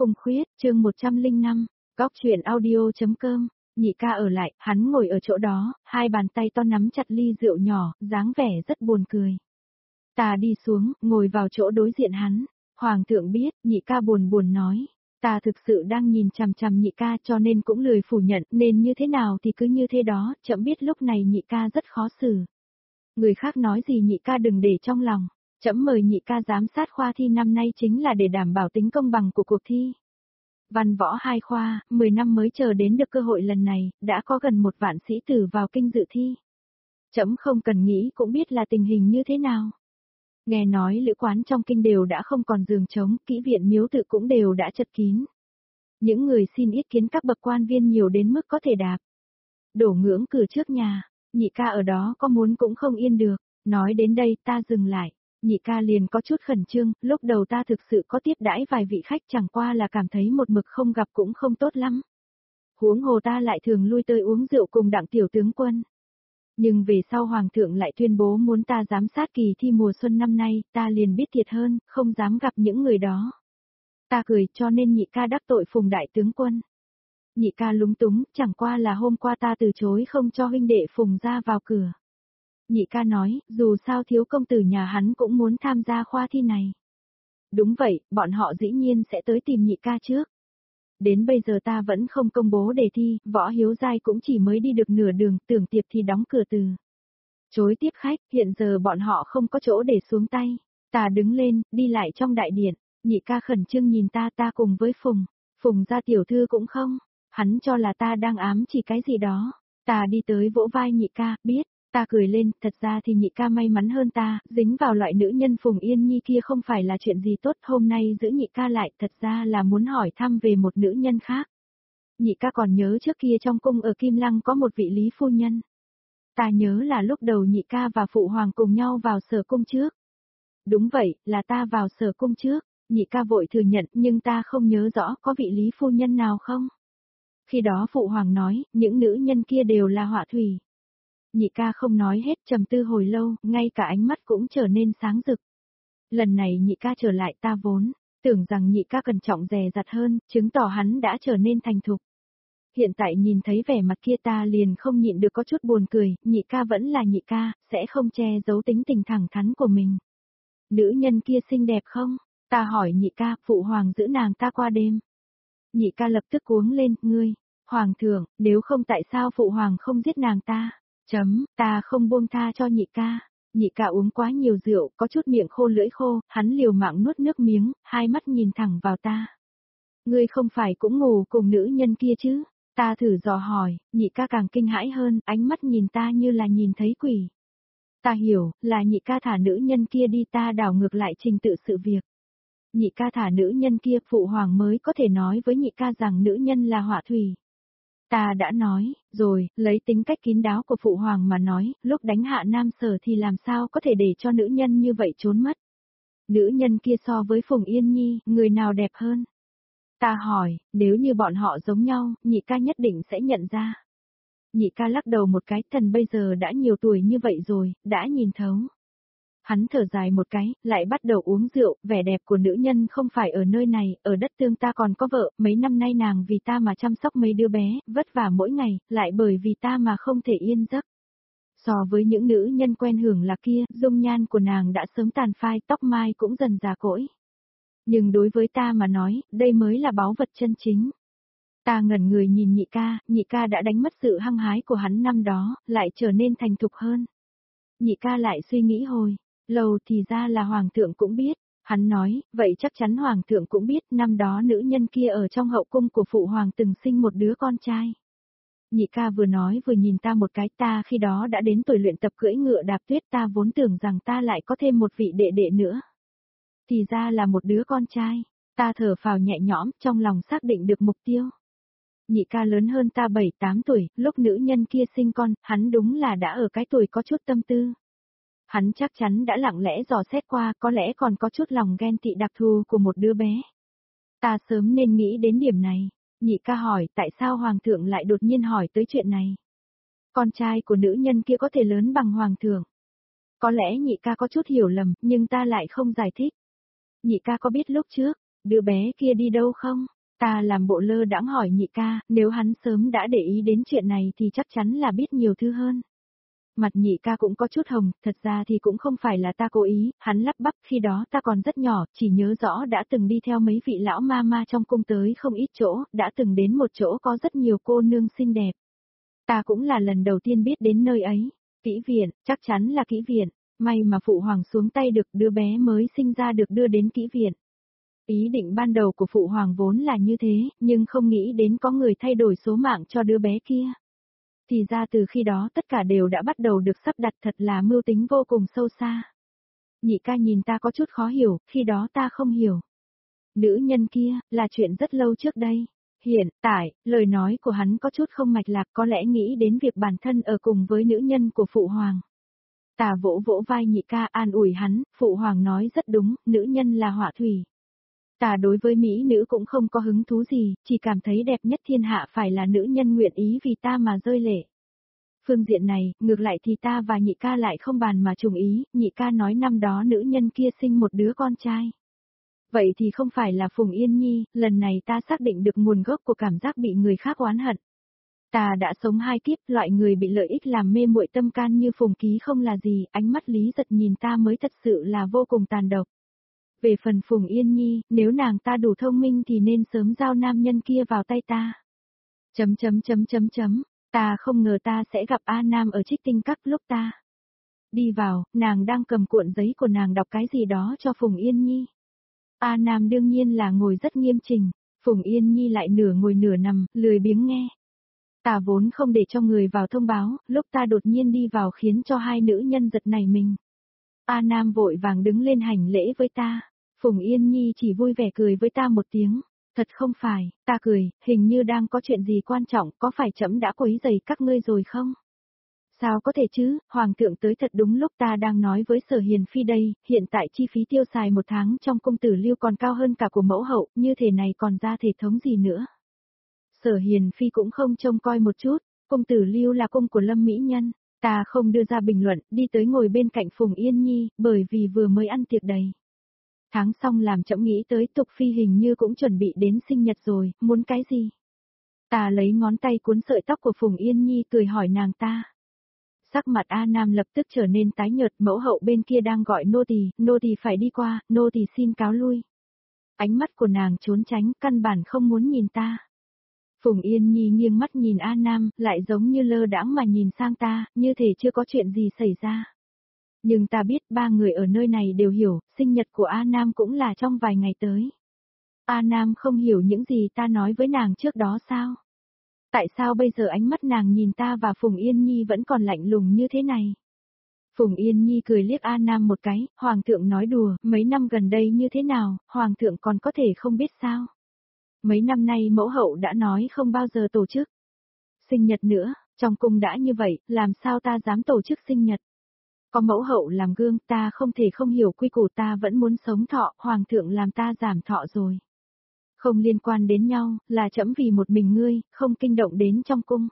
Cung Khuyết, chương 105, Góc chuyện audio.com, Nhị ca ở lại, hắn ngồi ở chỗ đó, hai bàn tay to nắm chặt ly rượu nhỏ, dáng vẻ rất buồn cười. Ta đi xuống, ngồi vào chỗ đối diện hắn. Hoàng thượng biết, nhị ca buồn buồn nói. Ta thực sự đang nhìn chằm chằm nhị ca cho nên cũng lười phủ nhận, nên như thế nào thì cứ như thế đó, chậm biết lúc này nhị ca rất khó xử. Người khác nói gì nhị ca đừng để trong lòng. Trẫm mời nhị ca giám sát khoa thi năm nay chính là để đảm bảo tính công bằng của cuộc thi. Văn võ hai khoa, 10 năm mới chờ đến được cơ hội lần này, đã có gần 1 vạn sĩ tử vào kinh dự thi. Trẫm không cần nghĩ cũng biết là tình hình như thế nào. Nghe nói lữ quán trong kinh đều đã không còn giường trống, kỹ viện miếu tự cũng đều đã chật kín. Những người xin ý kiến các bậc quan viên nhiều đến mức có thể đạp đổ ngưỡng cửa trước nhà, nhị ca ở đó có muốn cũng không yên được. Nói đến đây ta dừng lại. Nhị ca liền có chút khẩn trương, lúc đầu ta thực sự có tiếp đãi vài vị khách chẳng qua là cảm thấy một mực không gặp cũng không tốt lắm. Huống hồ ta lại thường lui tới uống rượu cùng Đặng tiểu tướng quân. Nhưng về sau Hoàng thượng lại tuyên bố muốn ta giám sát kỳ thi mùa xuân năm nay, ta liền biết thiệt hơn, không dám gặp những người đó. Ta cười cho nên nhị ca đắc tội Phùng đại tướng quân. Nhị ca lúng túng, chẳng qua là hôm qua ta từ chối không cho huynh đệ Phùng ra vào cửa. Nhị ca nói, dù sao thiếu công tử nhà hắn cũng muốn tham gia khoa thi này. Đúng vậy, bọn họ dĩ nhiên sẽ tới tìm nhị ca trước. Đến bây giờ ta vẫn không công bố đề thi, Võ Hiếu Giai cũng chỉ mới đi được nửa đường, tưởng tiệp thì đóng cửa từ. Chối tiếp khách, hiện giờ bọn họ không có chỗ để xuống tay. Ta đứng lên, đi lại trong đại điện, nhị ca khẩn trương nhìn ta cùng với Phùng gia tiểu thư cũng không. Hắn cho là ta đang ám chỉ cái gì đó. Ta đi tới vỗ vai nhị ca, biết. Ta cười lên, thật ra thì nhị ca may mắn hơn ta, dính vào loại nữ nhân Phùng Yên Nhi kia không phải là chuyện gì tốt, hôm nay giữ nhị ca lại, thật ra là muốn hỏi thăm về một nữ nhân khác. Nhị ca còn nhớ trước kia trong cung ở Kim Lăng có một vị Lý phu nhân. Ta nhớ là lúc đầu nhị ca và phụ hoàng cùng nhau vào sở cung trước. Đúng vậy, là ta vào sở cung trước, nhị ca vội thừa nhận nhưng ta không nhớ rõ có vị Lý phu nhân nào không. Khi đó phụ hoàng nói, những nữ nhân kia đều là họa thủy. Nhị ca không nói hết, trầm tư hồi lâu, ngay cả ánh mắt cũng trở nên sáng rực. Lần này nhị ca trở lại ta vốn, tưởng rằng nhị ca cẩn trọng dè dặt hơn, chứng tỏ hắn đã trở nên thành thục. Hiện tại nhìn thấy vẻ mặt kia ta liền không nhịn được có chút buồn cười, nhị ca vẫn là nhị ca, sẽ không che giấu tính tình thẳng thắn của mình. Nữ nhân kia xinh đẹp không? Ta hỏi nhị ca, phụ hoàng giữ nàng ta qua đêm. Nhị ca lập tức cuống lên, ngươi, hoàng thượng, nếu không tại sao phụ hoàng không giết nàng ta? Ta không buông tha cho nhị ca. Nhị ca uống quá nhiều rượu, có chút miệng khô lưỡi khô, hắn liều mạng nuốt nước miếng, hai mắt nhìn thẳng vào ta. Ngươi không phải cũng ngủ cùng nữ nhân kia chứ? Ta thử dò hỏi, nhị ca càng kinh hãi hơn, ánh mắt nhìn ta như là nhìn thấy quỷ. Ta hiểu, là nhị ca thả nữ nhân kia đi, ta đảo ngược lại trình tự sự việc. Nhị ca thả nữ nhân kia, phụ hoàng mới có thể nói với nhị ca rằng nữ nhân là họa thủy. Ta đã nói, rồi, lấy tính cách kín đáo của phụ hoàng mà nói, lúc đánh hạ Nam Sở thì làm sao có thể để cho nữ nhân như vậy trốn mất. Nữ nhân kia so với Phùng Yên Nhi, người nào đẹp hơn? Ta hỏi, nếu như bọn họ giống nhau, nhị ca nhất định sẽ nhận ra. Nhị ca lắc đầu một cái, thần bây giờ đã nhiều tuổi như vậy rồi, đã nhìn thấu. Hắn thở dài một cái, lại bắt đầu uống rượu, vẻ đẹp của nữ nhân không phải ở nơi này, ở đất tương ta còn có vợ, mấy năm nay nàng vì ta mà chăm sóc mấy đứa bé, vất vả mỗi ngày, lại bởi vì ta mà không thể yên giấc. So với những nữ nhân quen hưởng lạc kia, dung nhan của nàng đã sớm tàn phai, tóc mai cũng dần già cỗi. Nhưng đối với ta mà nói, đây mới là báu vật chân chính. Ta ngẩn người nhìn nhị ca đã đánh mất sự hăng hái của hắn năm đó, lại trở nên thành thục hơn. Nhị ca lại suy nghĩ hồi lâu thì ra là hoàng thượng cũng biết, hắn nói, vậy chắc chắn hoàng thượng cũng biết năm đó nữ nhân kia ở trong hậu cung của phụ hoàng từng sinh một đứa con trai. Nhị ca vừa nói vừa nhìn ta một cái, ta khi đó đã đến tuổi luyện tập cưỡi ngựa đạp tuyết, ta vốn tưởng rằng ta lại có thêm một vị đệ đệ nữa. Thì ra là một đứa con trai, ta thở phào nhẹ nhõm, trong lòng xác định được mục tiêu. Nhị ca lớn hơn ta 7-8 tuổi, lúc nữ nhân kia sinh con, hắn đúng là đã ở cái tuổi có chút tâm tư. Hắn chắc chắn đã lặng lẽ dò xét qua, có lẽ còn có chút lòng ghen tị đặc thù của một đứa bé. Ta sớm nên nghĩ đến điểm này. Nhị ca hỏi tại sao hoàng thượng lại đột nhiên hỏi tới chuyện này. Con trai của nữ nhân kia có thể lớn bằng hoàng thượng. Có lẽ nhị ca có chút hiểu lầm, nhưng ta lại không giải thích. Nhị ca có biết lúc trước, Đứa bé kia đi đâu không? Ta làm bộ lơ đãng hỏi nhị ca, nếu hắn sớm đã để ý đến chuyện này thì chắc chắn là biết nhiều thứ hơn. Mặt nhị ca cũng có chút hồng, thật ra thì cũng không phải là ta cố ý, hắn lắp bắp khi đó ta còn rất nhỏ, chỉ nhớ rõ đã từng đi theo mấy vị lão ma ma trong cung tới không ít chỗ, đã từng đến một chỗ có rất nhiều cô nương xinh đẹp. Ta cũng là lần đầu tiên biết đến nơi ấy. Kỹ viện, chắc chắn là kỹ viện, may mà phụ hoàng xuống tay được đứa bé mới sinh ra được đưa đến kỹ viện. Ý định ban đầu của phụ hoàng vốn là như thế, nhưng không nghĩ đến có người thay đổi số mạng cho đứa bé kia. Thì ra từ khi đó tất cả đều đã bắt đầu được sắp đặt, thật là mưu tính vô cùng sâu xa. Nhị ca nhìn ta có chút khó hiểu, khi đó ta không hiểu. Nữ nhân kia, là chuyện rất lâu trước đây. Hiện tại, lời nói của hắn có chút không mạch lạc, có lẽ nghĩ đến việc bản thân ở cùng với nữ nhân của phụ hoàng. Ta vỗ vỗ vai nhị ca an ủi hắn, phụ hoàng nói rất đúng, nữ nhân là họa thủy. Ta đối với mỹ nữ cũng không có hứng thú gì, chỉ cảm thấy đẹp nhất thiên hạ phải là nữ nhân nguyện ý vì ta mà rơi lệ. Phương diện này, ngược lại thì ta và nhị ca lại không bàn mà trùng ý, nhị ca nói năm đó nữ nhân kia sinh một đứa con trai. Vậy thì không phải là Phùng Yên Nhi, lần này ta xác định được nguồn gốc của cảm giác bị người khác oán hận. Ta đã sống 2 kiếp, loại người bị lợi ích làm mê muội tâm can như Phùng Ký không là gì, ánh mắt Lý Giật nhìn ta mới thật sự là vô cùng tàn độc. Về phần Phùng Yên Nhi, nếu nàng ta đủ thông minh thì nên sớm giao nam nhân kia vào tay ta. Ta không ngờ ta sẽ gặp A Nam ở Trích Tinh Các lúc ta đi vào, nàng đang cầm cuộn giấy của nàng đọc cái gì đó cho Phùng Yên Nhi. A Nam đương nhiên là ngồi rất nghiêm chỉnh, Phùng Yên Nhi lại nửa ngồi nửa nằm, lười biếng nghe. Ta vốn không để cho người vào thông báo, lúc ta đột nhiên đi vào khiến cho 2 nữ nhân giật nảy mình. A Nam vội vàng đứng lên hành lễ với ta, Phùng Yên Nhi chỉ vui vẻ cười với ta một tiếng. Thật không phải, ta cười, hình như đang có chuyện gì quan trọng, có phải trẫm đã quấy rầy các ngươi rồi không? Sao có thể chứ, Hoàng thượng tới thật đúng lúc ta đang nói với Sở Hiền Phi đây, hiện tại chi phí tiêu xài 1 tháng trong cung tử Lưu còn cao hơn cả của mẫu hậu, như thế này còn ra thể thống gì nữa. Sở Hiền Phi cũng không trông coi một chút, cung tử Lưu là cung của Lâm Mỹ Nhân, ta không đưa ra bình luận, đi tới ngồi bên cạnh Phùng Yên Nhi, bởi vì vừa mới ăn tiệc đầy. Tháng xong làm trẫm nghĩ tới Tục Phi hình như cũng chuẩn bị đến sinh nhật rồi, muốn cái gì? Ta lấy ngón tay cuốn sợi tóc của Phùng Yên Nhi cười hỏi nàng ta. Sắc mặt A Nam lập tức trở nên tái nhợt, mẫu hậu bên kia đang gọi nô tỳ phải đi qua, nô tỳ xin cáo lui. Ánh mắt của nàng trốn tránh, căn bản không muốn nhìn ta. Phùng Yên Nhi nghiêng mắt nhìn A Nam, lại giống như lơ đãng mà nhìn sang ta, như thể chưa có chuyện gì xảy ra. Nhưng ta biết 3 người ở nơi này đều hiểu, sinh nhật của A Nam cũng là trong vài ngày tới. A Nam không hiểu những gì ta nói với nàng trước đó sao? Tại sao bây giờ ánh mắt nàng nhìn ta và Phùng Yên Nhi vẫn còn lạnh lùng như thế này? Phùng Yên Nhi cười liếc A Nam một cái, Hoàng thượng nói đùa, mấy năm gần đây như thế nào, Hoàng thượng còn có thể không biết sao? Mấy năm nay mẫu hậu đã nói không bao giờ tổ chức sinh nhật nữa, trong cung đã như vậy, làm sao ta dám tổ chức sinh nhật? Có mẫu hậu làm gương, ta không thể không hiểu quy củ, ta vẫn muốn sống thọ, Hoàng thượng làm ta giảm thọ rồi. Không liên quan đến nhau, là trẫm vì một mình ngươi, không kinh động đến trong cung.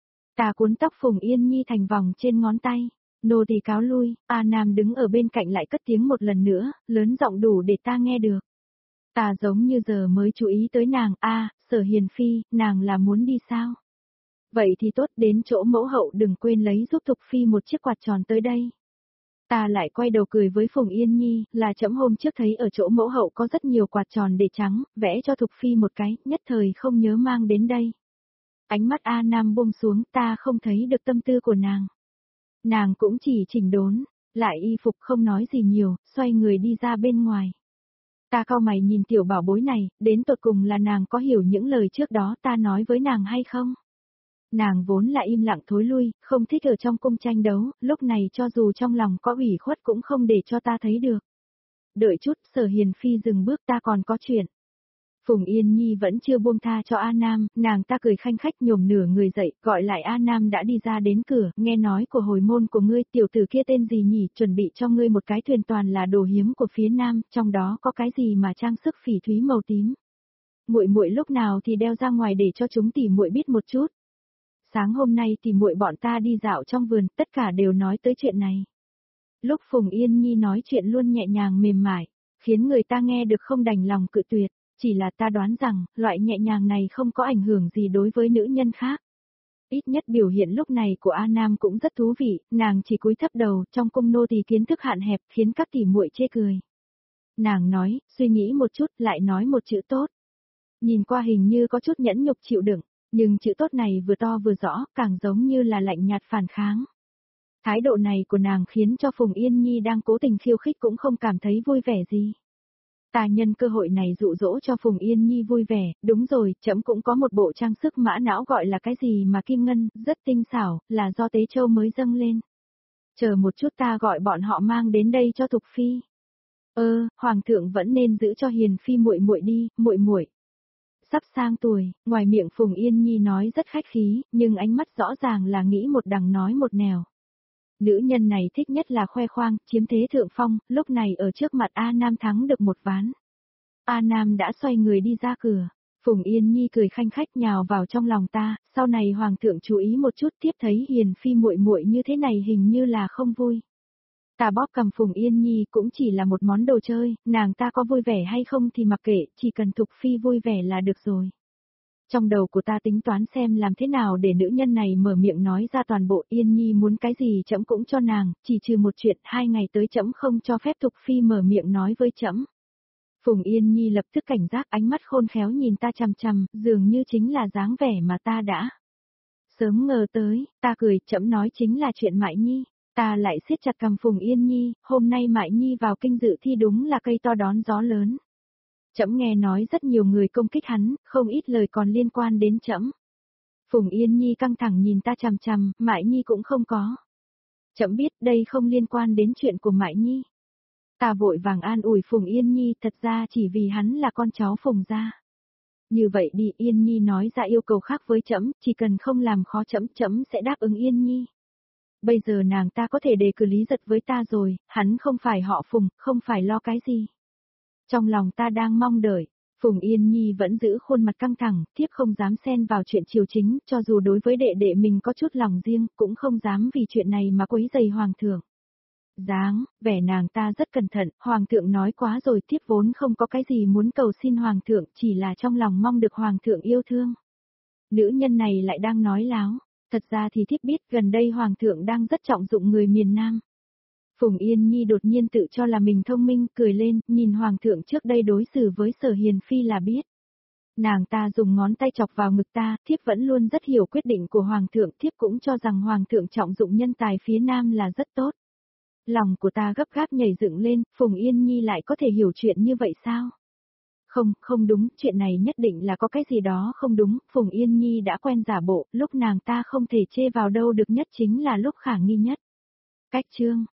Ta cuốn tóc Phùng Yên Nhi thành vòng trên ngón tay, nô tỳ cáo lui, A Nam đứng ở bên cạnh lại cất tiếng một lần nữa, lớn giọng đủ để ta nghe được. Ta giống như giờ mới chú ý tới nàng, Sở Hiền Phi, nàng là muốn đi sao? Vậy thì tốt, đến chỗ mẫu hậu đừng quên lấy giúp Thục Phi một chiếc quạt tròn tới đây. Ta lại quay đầu cười với Phùng Yên Nhi, là trẫm hôm trước thấy ở chỗ mẫu hậu có rất nhiều quạt tròn để trắng, vẽ cho Thục Phi một cái, nhất thời không nhớ mang đến đây. Ánh mắt A Nam buông xuống, ta không thấy được tâm tư của nàng. Nàng cũng chỉ chỉnh đốn, lại y phục không nói gì nhiều, xoay người đi ra bên ngoài. Ta cau mày nhìn tiểu bảo bối này, đến tột cùng là nàng có hiểu những lời trước đó ta nói với nàng hay không? Nàng vốn là im lặng thối lui, không thích ở trong cung tranh đấu, lúc này cho dù trong lòng có ủy khuất cũng không để cho ta thấy được. Đợi chút, Sở Hiền Phi dừng bước, ta còn có chuyện. Phùng Yên Nhi vẫn chưa buông tha cho A Nam, nàng ta cười khanh khách nhổm nửa người dậy, gọi lại A Nam đã đi ra đến cửa, nghe nói của hồi môn của ngươi, tiểu tử kia tên gì nhỉ, chuẩn bị cho ngươi một cái thuyền toàn là đồ hiếm của phía Nam, trong đó có cái gì mà trang sức phỉ thúy màu tím. Muội muội lúc nào thì đeo ra ngoài để cho chúng tỉ muội biết một chút. Sáng hôm nay thì muội bọn ta đi dạo trong vườn, tất cả đều nói tới chuyện này. Lúc Phùng Yên Nhi nói chuyện luôn nhẹ nhàng mềm mại, khiến người ta nghe được không đành lòng cự tuyệt. Chỉ là ta đoán rằng, loại nhẹ nhàng này không có ảnh hưởng gì đối với nữ nhân khác. Ít nhất biểu hiện lúc này của A Nam cũng rất thú vị, nàng chỉ cúi thấp đầu, trong cung nô tỳ kiến thức hạn hẹp, khiến các tỷ muội chê cười. Nàng nói, suy nghĩ một chút, lại nói một chữ tốt. Nhìn qua hình như có chút nhẫn nhục chịu đựng, nhưng chữ tốt này vừa to vừa rõ, càng giống như là lạnh nhạt phản kháng. Thái độ này của nàng khiến cho Phùng Yên Nhi đang cố tình khiêu khích cũng không cảm thấy vui vẻ gì. Ta nhân cơ hội này dụ dỗ cho Phùng Yên Nhi vui vẻ, đúng rồi, trẫm cũng có một bộ trang sức mã não gọi là cái gì mà kim ngân, rất tinh xảo, là do Tế Châu mới dâng lên. Chờ một chút ta gọi bọn họ mang đến đây cho Thục Phi. Hoàng thượng vẫn nên giữ cho Hiền Phi muội muội đi, muội muội. Sắp sang tuổi, ngoài miệng Phùng Yên Nhi nói rất khách khí, nhưng ánh mắt rõ ràng là nghĩ một đằng nói một nẻo. Nữ nhân này thích nhất là khoe khoang, chiếm thế thượng phong, lúc này ở trước mặt A Nam thắng được một ván. A Nam đã xoay người đi ra cửa. Phùng Yên Nhi cười khanh khách nhào vào trong lòng ta, sau này hoàng thượng chú ý một chút tiếp thấy Hiền Phi muội muội như thế này hình như là không vui. Ta bóp cầm Phùng Yên Nhi cũng chỉ là một món đồ chơi, nàng ta có vui vẻ hay không thì mặc kệ, chỉ cần Thục Phi vui vẻ là được rồi. Trong đầu của ta tính toán xem làm thế nào để nữ nhân này mở miệng nói ra toàn bộ. Yên Nhi muốn cái gì trẫm cũng cho nàng, chỉ trừ một chuyện, 2 ngày tới trẫm không cho phép Thục Phi mở miệng nói với trẫm. Phùng Yên Nhi lập tức cảnh giác, ánh mắt khôn khéo nhìn ta chằm chằm, dường như chính là dáng vẻ mà ta đã sớm ngờ tới. Ta cười, trẫm nói chính là chuyện Mại Nhi. Ta lại siết chặt cầm Phùng Yên Nhi, hôm nay Mại Nhi vào kinh dự thi đúng là cây to đón gió lớn. Trẫm nghe nói rất nhiều người công kích hắn, không ít lời còn liên quan đến trẫm. Phùng Yên Nhi căng thẳng nhìn ta chằm chằm, Mại Nhi cũng không có. Trẫm biết đây không liên quan đến chuyện của Mại Nhi. Ta vội vàng an ủi Phùng Yên Nhi, thật ra chỉ vì hắn là con cháu Phùng gia. Như vậy đi, Yên Nhi nói ra yêu cầu khác với trẫm, chỉ cần không làm khó trẫm, trẫm sẽ đáp ứng Yên Nhi. Bây giờ nàng ta có thể đề cử Lý Giật với ta rồi, hắn không phải họ Phùng, không phải lo cái gì. Trong lòng ta đang mong đợi, Phùng Yên Nhi vẫn giữ khuôn mặt căng thẳng, thiếp không dám xen vào chuyện triều chính, cho dù đối với đệ đệ mình có chút lòng riêng, cũng không dám vì chuyện này mà quấy rầy hoàng thượng. Vẻ nàng ta rất cẩn thận, hoàng thượng nói quá rồi, thiếp vốn không có cái gì muốn cầu xin hoàng thượng, chỉ là trong lòng mong được hoàng thượng yêu thương. Nữ nhân này lại đang nói láo, thật ra thì thiếp biết gần đây hoàng thượng đang rất trọng dụng người miền Nam. Phùng Yên Nhi đột nhiên tự cho là mình thông minh, cười lên, nhìn hoàng thượng trước đây đối xử với Sở Hiền Phi là biết. Nàng ta dùng ngón tay chọc vào ngực ta, thiếp vẫn luôn rất hiểu quyết định của hoàng thượng, thiếp cũng cho rằng hoàng thượng trọng dụng nhân tài phía Nam là rất tốt. Lòng của ta gấp gáp nhảy dựng lên, Phùng Yên Nhi lại có thể hiểu chuyện như vậy sao? Không đúng, chuyện này nhất định là có cái gì đó không đúng, Phùng Yên Nhi đã quen giả bộ, lúc nàng ta không thể chê vào đâu được nhất chính là lúc khả nghi nhất. Cách chương